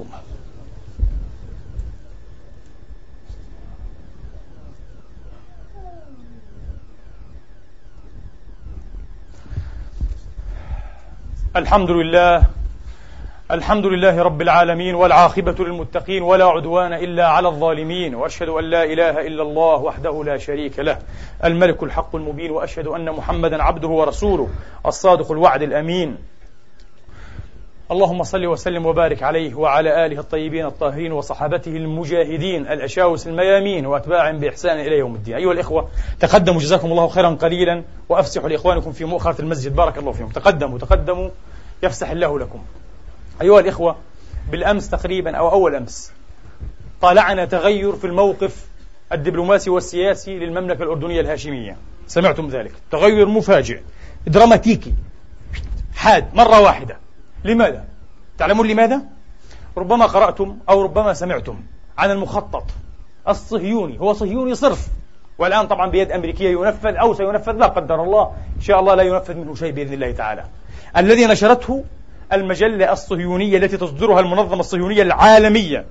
الحمد لله رب العالمين، والعاقبة للمتقين، ولا عدوان إلا على الظالمين، وأشهد أن لا إله إلا الله وحده لا شريك له الملك الحق المبين، وأشهد أن محمدا عبده ورسوله الصادق الوعد الأمين. اللهم صل وسلم وبارك عليه وعلى آله الطيبين الطاهرين وصحابته المجاهدين الأشاوس الميامين وأتباعهم بإحسان إلى يوم الدين. أيها الإخوة، تقدموا جزاكم الله خيرا قليلا، وأفسحوا لإخوانكم في مؤخرة المسجد، بارك الله فيهم. تقدموا يفسح الله لكم. أيها الإخوة، بالأمس تقريبا أو أول أمس طالعنا تغير في الموقف الدبلوماسي والسياسي للمملكة الأردنية الهاشمية. سمعتم ذلك؟ تغير مفاجئ دراماتيكي حاد مرة واحدة. لماذا؟ تعلمون لماذا؟ ربما قرأتم أو ربما سمعتم عن المخطط الصهيوني، هو صهيوني صرف، والآن طبعا بيد أمريكية ينفذ أو سينفذ، لا قدر الله، إن شاء الله لا ينفذ منه شيء بإذن الله تعالى، الذي نشرته المجلة الصهيونية التي تصدرها المنظمة الصهيونية العالمية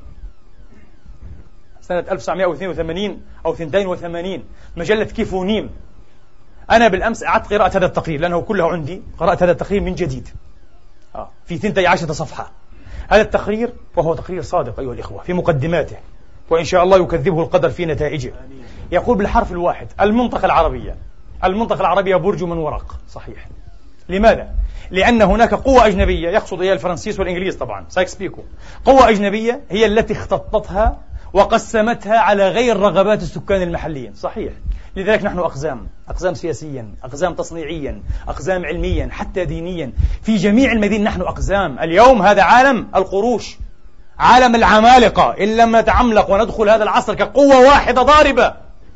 سنة 1982 أو 82، مجلة كيفونيم. أنا بالأمس أعدت قراءة هذا التقرير لأنه كله عندي، قرأت هذا التقرير من جديد في 12 صفحة. هذا التقرير وهو تقرير صادق أيها الإخوة في مقدماته، وإن شاء الله يكذبه القدر في نتائجه. يقول بالحرف الواحد: المنطقة العربية برج من ورق. صحيح. لماذا؟ لأن هناك قوة أجنبية، يقصد إليها الفرنسيس والإنجليز طبعا، سايكس بيكو، قوة أجنبية هي التي اختطتها وقسمتها على غير رغبات السكان المحليين. صحيح. لذلك نحن أقزام سياسيا، أقزام تصنيعيا، أقزام علميا، حتى دينيا، في جميع المدينة نحن أقزام. اليوم هذا عالم القروش، عالم العمالقة. إن لم نتعملق وندخل هذا العصر كقوة واحدة ضاربة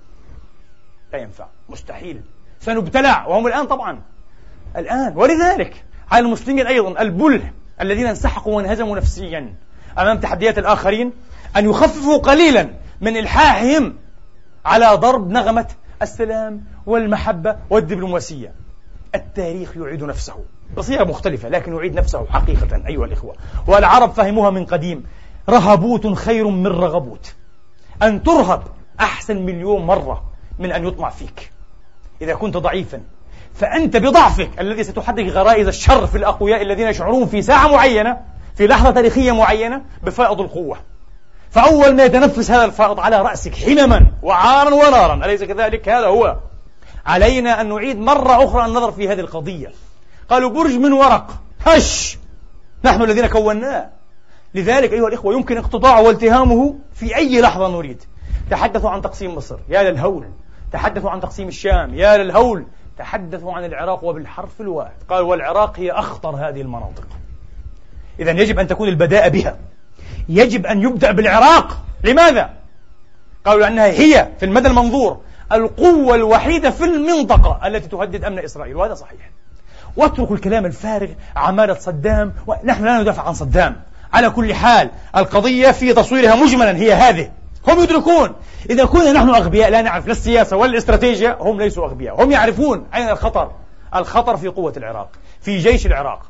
لا ينفع، مستحيل، سنبتلع. وهم الآن طبعا الآن. ولذلك على المسلمين أيضا البله الذين انسحقوا وانهزموا نفسيا أمام تحديات الآخرين أن يخففوا قليلا من إلحاحهم على ضرب نغمة السلام والمحبة والدبلوماسية. التاريخ يعيد نفسه بصيغة مختلفة، لكن يعيد نفسه حقيقة أيها الإخوة. والعرب فهموها من قديم: رهبوت خير من رغبوت. أن ترهب أحسن مليون مرة من أن يطمع فيك. إذا كنت ضعيفا فأنت بضعفك الذي ستحرك غرائز الشر في الأقوياء الذين يشعرون في ساعة معينة، في لحظة تاريخية معينة، بفائض القوة. فأول ما يتنفس هذا الفائض على رأسك حمما وعارا ونارا، أليس كذلك؟ هذا هو. علينا أن نعيد مرة أخرى النظر في هذه القضية. قالوا برج من ورق، هش، نحن الذين كوناه. لذلك أيها الإخوة يمكن اقتطاعه والتهامه في أي لحظة نريد. تحدثوا عن تقسيم مصر، يا للهول. تحدثوا عن تقسيم الشام، يا للهول. تحدثوا عن العراق وبالحرف الواحد قالوا والعراق هي أخطر هذه المناطق. إذن يجب أن تكون البداءة بها، يجب أن يبدأ بالعراق. لماذا؟ قالوا لأنها هي في المدى المنظور القوة الوحيدة في المنطقة التي تهدد أمن إسرائيل، وهذا صحيح. واتركوا الكلام الفارغ عمالة صدام، ونحن لا ندافع عن صدام. على كل حال القضية في تصويرها مجملا هي هذه. هم يدركون إذا كنا نحن أغبياء لا نعرف لا السياسة ولا الاستراتيجية، هم ليسوا أغبياء، هم يعرفون أين الخطر. الخطر في قوة العراق، في جيش العراق.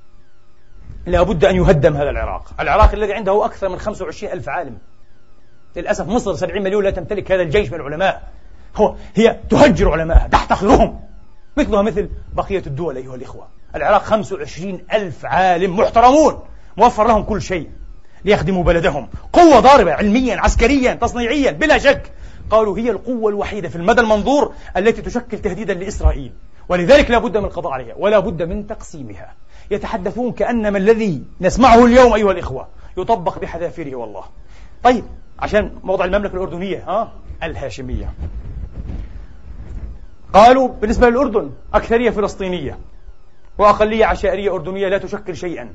لا بد أن يهدم هذا العراق الذي عنده أكثر من 25,000 عالم. للأسف مصر 70 مليون لا تمتلك هذا الجيش من العلماء. هي تهجر علماءها، تحتقرهم، مثلها مثل بقية الدول أيها الإخوة. العراق 25,000 عالم محترمون، موفر لهم كل شيء ليخدموا بلدهم، قوة ضاربة علميا عسكريا تصنيعيا بلا شك. قالوا هي القوة الوحيدة في المدى المنظور التي تشكل تهديدا لإسرائيل، ولذلك لا بد من القضاء عليها ولا بد من تقسيمها. يتحدثون كأنما الذي نسمعه اليوم أيها الإخوة يطبق بحذافيره والله. طيب عشان موضع المملكة الأردنية الهاشمية، قالوا بالنسبة للأردن أكثرية فلسطينية وأقلية عشائرية أردنية لا تشكل شيئا،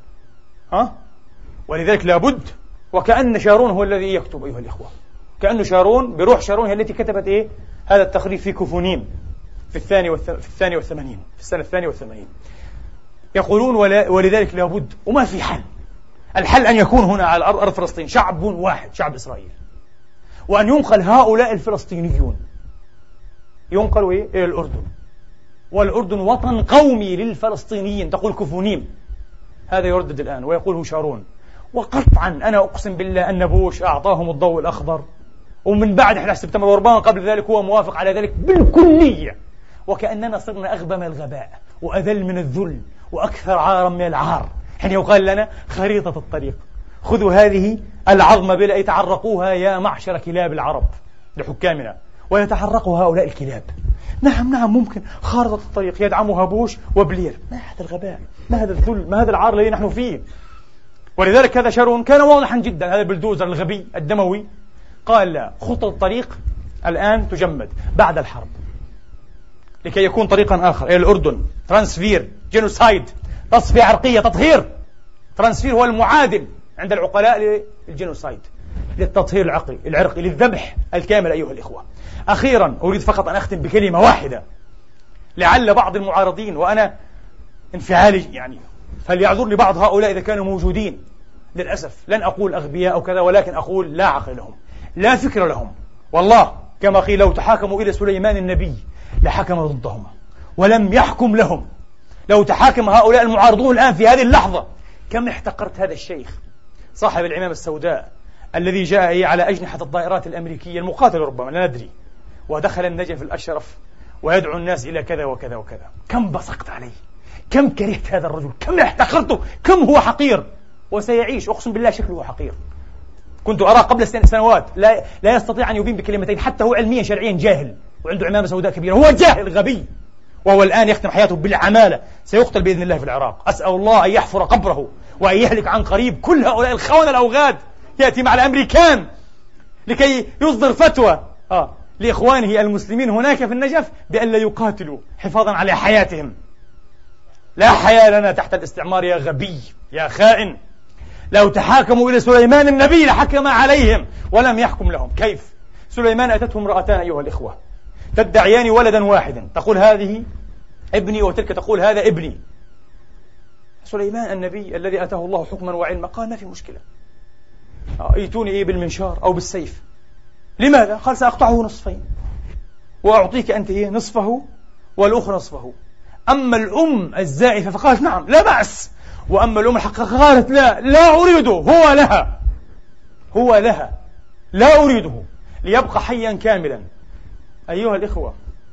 ولذلك لابد. وكأن شارون هو الذي يكتب أيها الإخوة، كأنه شارون بروح شارون هي التي كتبت هذا التقرير في كوفونيم في السنة 82. يقولون ولذلك لابد، وما في حل. الحل أن يكون هنا على أرض فلسطين شعب واحد، شعب إسرائيل، وأن ينقل هؤلاء الفلسطينيون ينقلوا إلى الأردن، والأردن وطن قومي للفلسطينيين، تقول كوفونيم. هذا يردد الآن ويقوله شارون. وقطعا أنا أقسم بالله أن بوش أعطاهم الضوء الأخضر، ومن بعد 11 سبتمبر، وربما قبل ذلك هو موافق على ذلك بالكلية. وكأننا صرنا أغبى من الغباء وأذل من الذل وأكثر عارا من العار حين يقال لنا خريطة الطريق، خذوا هذه العظمة بلا يتعرقوها يا معشر كلاب العرب لحكامنا، ويتحرقوا هؤلاء الكلاب. نعم ممكن خارطة الطريق يدعمها بوش وبلير. ما هذا الغباء، ما هذا الذل، ما هذا العار الذي نحن فيه. ولذلك هذا شارون كان واضحا جدا، هذا البلدوزر الغبي الدموي قال لا، خطة الطريق الآن تجمد بعد الحرب لكي يكون طريقا آخر إلى الأردن. ترانسفير، جينوسايد، تصفية عرقية، تطهير. ترانسفير هو المعادل عند العقلاء للجينوسايد. للتطهير العرقي للذبح الكامل أيها الإخوة. أخيرا أريد فقط أن أختم بكلمة واحدة، لعل بعض المعارضين، وأنا انفعالي فليعذرني بعض هؤلاء إذا كانوا موجودين، للأسف لن أقول أغبياء أو كذا، ولكن أقول لا عقل لهم، لا فكر لهم. والله كما قيل لو تحاكموا إلى سليمان النبي لحكم ضدهم ولم يحكم لهم. لو تحاكم هؤلاء المعارضون الآن في هذه اللحظة، كم احتقرت هذا الشيخ صاحب العمامة السوداء الذي جاء على أجنحة الطائرات الأمريكية المقاتل ربما لا ندري، ودخل النجف الأشرف ويدعو الناس إلى كذا وكذا وكذا. كم بصقت عليه، كم كرهت هذا الرجل، كم احتقرته، كم هو حقير، وسيعيش أقسم بالله شكله حقير. كنت أرى قبل سنوات لا يستطيع أن يبين بكلمتين، حتى هو علميا شرعيا جاهل وعنده عمامة سوداء كبيرة، هو جاهل غبي، وهو الآن يختم حياته بالعمالة، سيقتل بإذن الله في العراق. أسأل الله أن يحفر قبره وأن يهلك عن قريب كل هؤلاء الخونة الأوغاد. يأتي مع الأمريكان لكي يصدر فتوى لإخوانه المسلمين هناك في النجف بأن لا يقاتلوا حفاظا على حياتهم. لا حياة لنا تحت الاستعمار يا غبي يا خائن. لو تحاكموا إلى سليمان النبي لحكم عليهم ولم يحكم لهم. كيف؟ سليمان أتته امرأتان أيها الإخوة تدعيان ولدا واحدا، تقول هذه ابني وتلك تقول هذا ابني. سليمان النبي الذي أتاه الله حكما وعلما قال ما في مشكلة، ائتوني بالمنشار أو بالسيف. لماذا؟ قال سأقطعه نصفين وأعطيك أنت نصفه والأخرى نصفه. أما الأم الزائفة فقالت نعم لا بأس، وأما الأم الحقيقة قالت لا أريده، هو لها لا أريده، ليبقى حيا كاملا. أيها الإخوة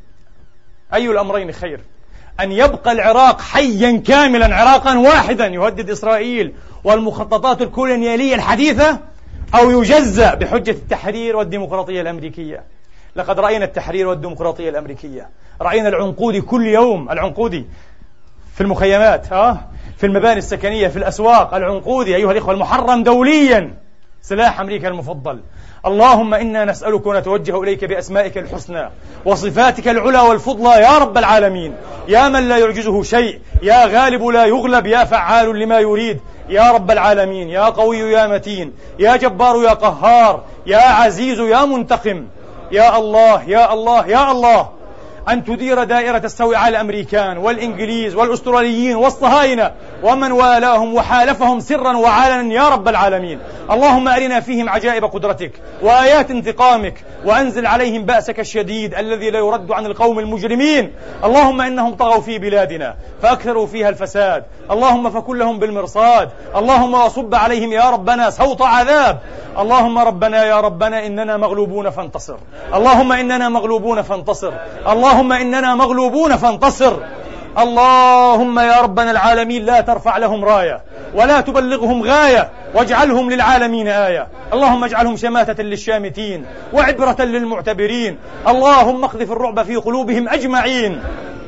أي الأمرين خير؟ أن يبقى العراق حيا كاملا عراقا واحدا يهدد إسرائيل والمخططات الكولونيالية الحديثة، أو يجزأ بحجة التحرير والديمقراطية الأمريكية. لقد رأينا التحرير والديمقراطية الأمريكية، رأينا العنقودي كل يوم، العنقودي في المخيمات، في المباني السكنية، في الأسواق، العنقودي أيها الإخوة المحرم دوليا، سلاح أمريكا المفضل. اللهم إنا نسألك ونتوجه إليك بأسمائك الحسنى وصفاتك العلى والفضلى يا رب العالمين، يا من لا يعجزه شيء، يا غالب لا يغلب، يا فعال لما يريد، يا رب العالمين، يا قوي يا متين، يا جبار يا قهار، يا عزيز يا منتقم، يا الله يا الله يا الله، أن تدير دائرة السوء على الأمريكان والإنجليز والأستراليين والصهاينة ومن والاهم وحالفهم سرا وعلنا يا رب العالمين. اللهم أرنا فيهم عجائب قدرتك وآيات انتقامك، وأنزل عليهم بأسك الشديد الذي لا يرد عن القوم المجرمين. اللهم إنهم طغوا في بلادنا فأكثروا فيها الفساد، اللهم فكن لهم بالمرصاد، اللهم وصب عليهم يا ربنا سوط عذاب. اللهم ربنا يا ربنا إننا مغلوبون فانتصر، اللهم إننا مغلوبون فانتصر، اللهم إننا مغلوبون فانتصر. اللهم يا ربنا العالمين لا ترفع لهم راية ولا تبلغهم غاية، واجعلهم للعالمين آية. اللهم اجعلهم شماتة للشامتين وعبرة للمعتبرين. اللهم اقذف الرعب في قلوبهم أجمعين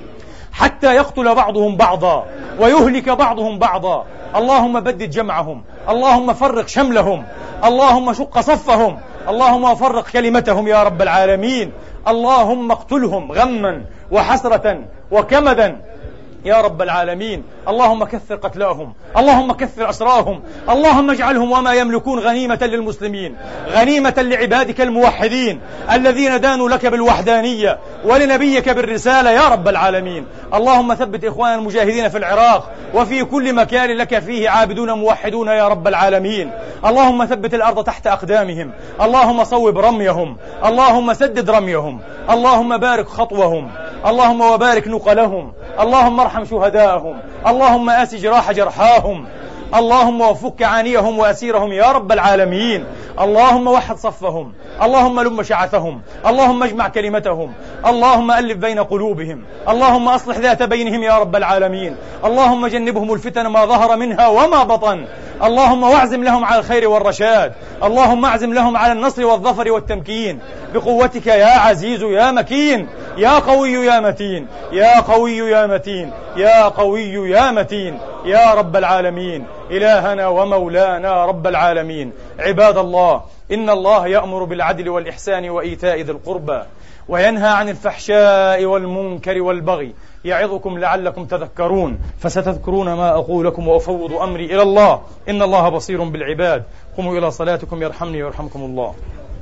حتى يقتل بعضهم بعضا ويهلك بعضهم بعضا. اللهم بدد جمعهم، اللهم فرق شملهم، اللهم شق صفهم، اللهم فرق كلمتهم يا رب العالمين. اللهم اقتلهم غما وحسرة وكمدا يا رب العالمين. اللهم كثر قتلاهم، اللهم كثر أسراهم، اللهم اجعلهم وما يملكون غنيمة للمسلمين، غنيمة لعبادك الموحدين الذين دانوا لك بالوحدانية ولنبيك بالرسالة يا رب العالمين. اللهم ثبت إخواننا المجاهدين في العراق وفي كل مكان لك فيه عابدون موحدون يا رب العالمين. اللهم ثبت الأرض تحت أقدامهم، اللهم صوب رميهم، اللهم سدد رميهم، اللهم بارك خطوهم، اللهم وبارك نقلهم، اللهم ارحم شهداءهم، اللهم آس جراح جرحاهم، اللهم وفك عانيهم وأسيرهم يا رب العالمين. اللهم وحد صفهم، اللهم لم شعثهم، اللهم اجمع كلمتهم، اللهم ألف بين قلوبهم، اللهم أصلح ذات بينهم يا رب العالمين. اللهم جنبهم الفتن ما ظهر منها وما بطن، اللهم واعزم لهم على الخير والرشاد، اللهم اعزم لهم على النصر والظفر والتمكين بقوتك يا عزيز يا مكين، يا قوي يا متين، يا قوي يا متين، يا قوي يا متين، يا رب العالمين، إلهنا ومولانا رب العالمين. عباد الله، إن الله يأمر بالعدل والإحسان وإيتاء ذي القربى وينهى عن الفحشاء والمنكر والبغي، يعظكم لعلكم تذكرون. فستذكرون ما أقول لكم وأفوض أمري إلى الله، إن الله بصير بالعباد. قوموا إلى صلاتكم يرحمني ويرحمكم الله.